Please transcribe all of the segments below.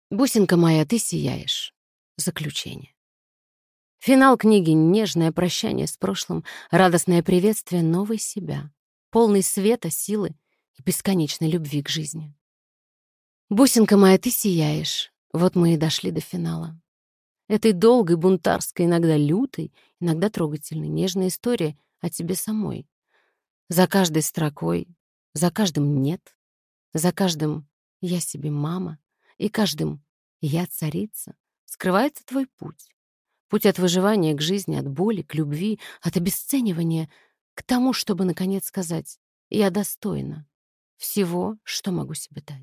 Бусинка моя, ты сияешь. Заключение. Финал книги — нежное прощание с прошлым, радостное приветствие новой себя, полный света, силы и бесконечной любви к жизни. Бусинка моя, ты сияешь. Вот мы и дошли до финала. Этой долгой, бунтарской, иногда лютой, иногда трогательной, нежной истории о тебе самой. За каждой строкой, за каждым «нет», за каждым «я себе мама» и каждым «я царица» скрывается твой путь. Путь от выживания к жизни, от боли к любви, от обесценивания к тому, чтобы, наконец, сказать «я достойна всего, что могу себе дать».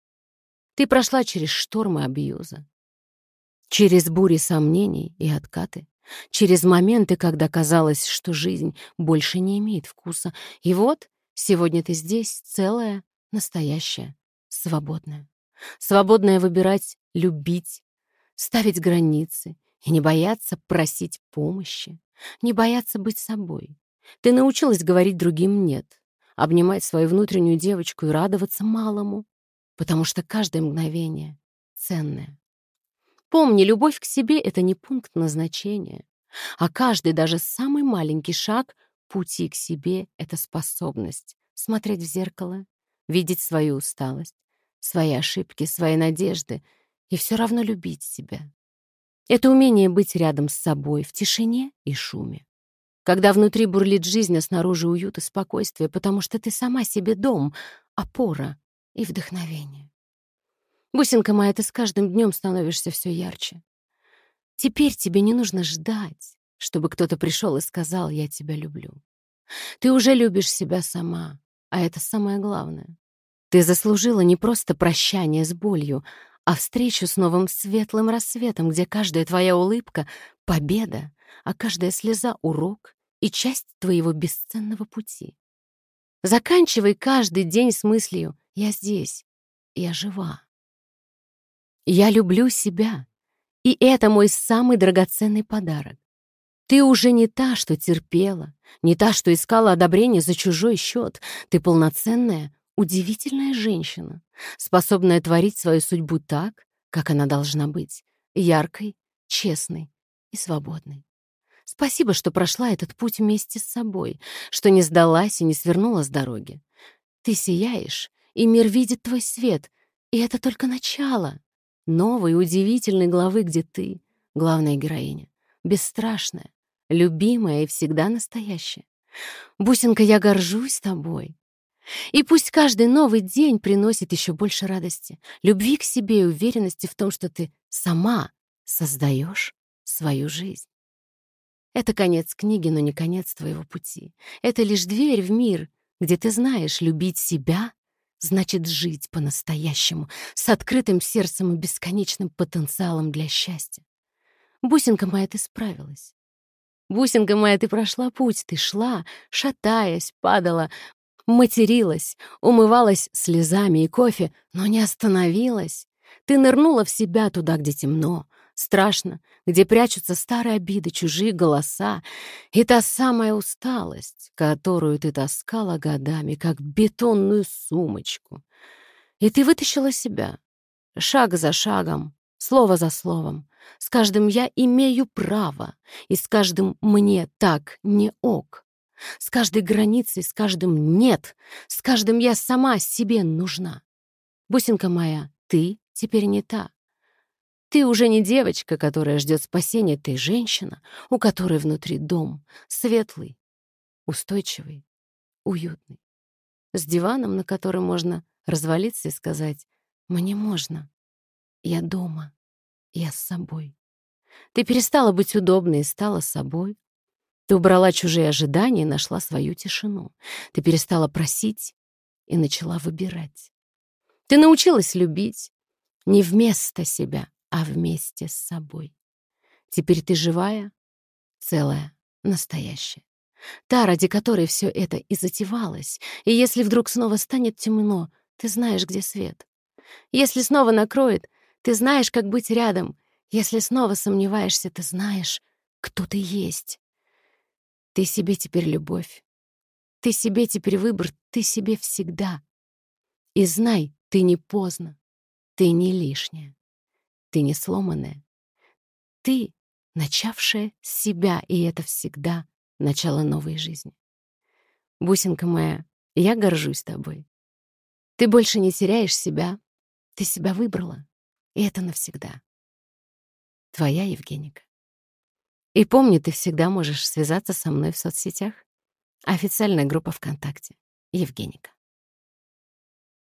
Ты прошла через штормы абьюза, через бури сомнений и откаты, через моменты, когда казалось, что жизнь больше не имеет вкуса. И вот сегодня ты здесь, целая, настоящая, свободная. Свободная выбирать, любить, ставить границы и не бояться просить помощи, не бояться быть собой. Ты научилась говорить другим «нет», обнимать свою внутреннюю девочку и радоваться малому, потому что каждое мгновение ценное. Помни, любовь к себе — это не пункт назначения, а каждый, даже самый маленький шаг пути к себе — это способность смотреть в зеркало, видеть свою усталость, свои ошибки, свои надежды и все равно любить себя. Это умение быть рядом с собой в тишине и шуме. Когда внутри бурлит жизнь, а снаружи уют и спокойствие, потому что ты сама себе дом, опора и вдохновение. Бусинка моя, ты с каждым днем становишься все ярче. Теперь тебе не нужно ждать, чтобы кто-то пришел и сказал «я тебя люблю». Ты уже любишь себя сама, а это самое главное. Ты заслужила не просто прощание с болью, а встречу с новым светлым рассветом, где каждая твоя улыбка — победа, а каждая слеза — урок и часть твоего бесценного пути. Заканчивай каждый день с мыслью «я здесь, я жива». Я люблю себя, и это мой самый драгоценный подарок. Ты уже не та, что терпела, не та, что искала одобрение за чужой счет. Ты полноценная, удивительная женщина, способная творить свою судьбу так, как она должна быть, яркой, честной и свободной. Спасибо, что прошла этот путь вместе с собой, что не сдалась и не свернула с дороги. Ты сияешь, и мир видит твой свет, и это только начало новой, удивительной главы, где ты — главная героиня, бесстрашная, любимая и всегда настоящая. Бусинка, я горжусь тобой. И пусть каждый новый день приносит еще больше радости, любви к себе и уверенности в том, что ты сама создаешь свою жизнь. Это конец книги, но не конец твоего пути. Это лишь дверь в мир, где ты знаешь, любить себя значит жить по-настоящему, с открытым сердцем и бесконечным потенциалом для счастья. Бусинка моя, ты справилась. Бусинка моя, ты прошла путь, ты шла, шатаясь, падала, материлась, умывалась слезами и кофе, но не остановилась. Ты нырнула в себя туда, где темно, страшно, где прячутся старые обиды, чужие голоса и та самая усталость, которую ты таскала годами, как бетонную сумочку. И ты вытащила себя, шаг за шагом, слово за словом. С каждым «я имею право», и с каждым «мне так не ок». С каждой границей, с каждым «нет», с каждым «я сама себе нужна». Бусинка моя, ты теперь не та. Ты уже не девочка, которая ждет спасения, ты женщина, у которой внутри дом, светлый, устойчивый, уютный, с диваном, на котором можно развалиться и сказать «мне можно, я дома, я с собой». Ты перестала быть удобной и стала собой. Ты убрала чужие ожидания и нашла свою тишину. Ты перестала просить и начала выбирать. Ты научилась любить не вместо себя, а вместе с собой. Теперь ты живая, целая, настоящая. Та, ради которой все это и затевалось. И если вдруг снова станет темно, ты знаешь, где свет. Если снова накроет, ты знаешь, как быть рядом. Если снова сомневаешься, ты знаешь, кто ты есть. Ты себе теперь любовь. Ты себе теперь выбор, ты себе всегда. И знай, ты не поздно, ты не лишняя. Ты не сломанная. Ты, начавшая с себя, и это всегда начало новой жизни. Бусинка моя, я горжусь тобой. Ты больше не теряешь себя. Ты себя выбрала. И это навсегда. Твоя Евгеника. И помни, ты всегда можешь связаться со мной в соцсетях. Официальная группа ВКонтакте. Евгеника.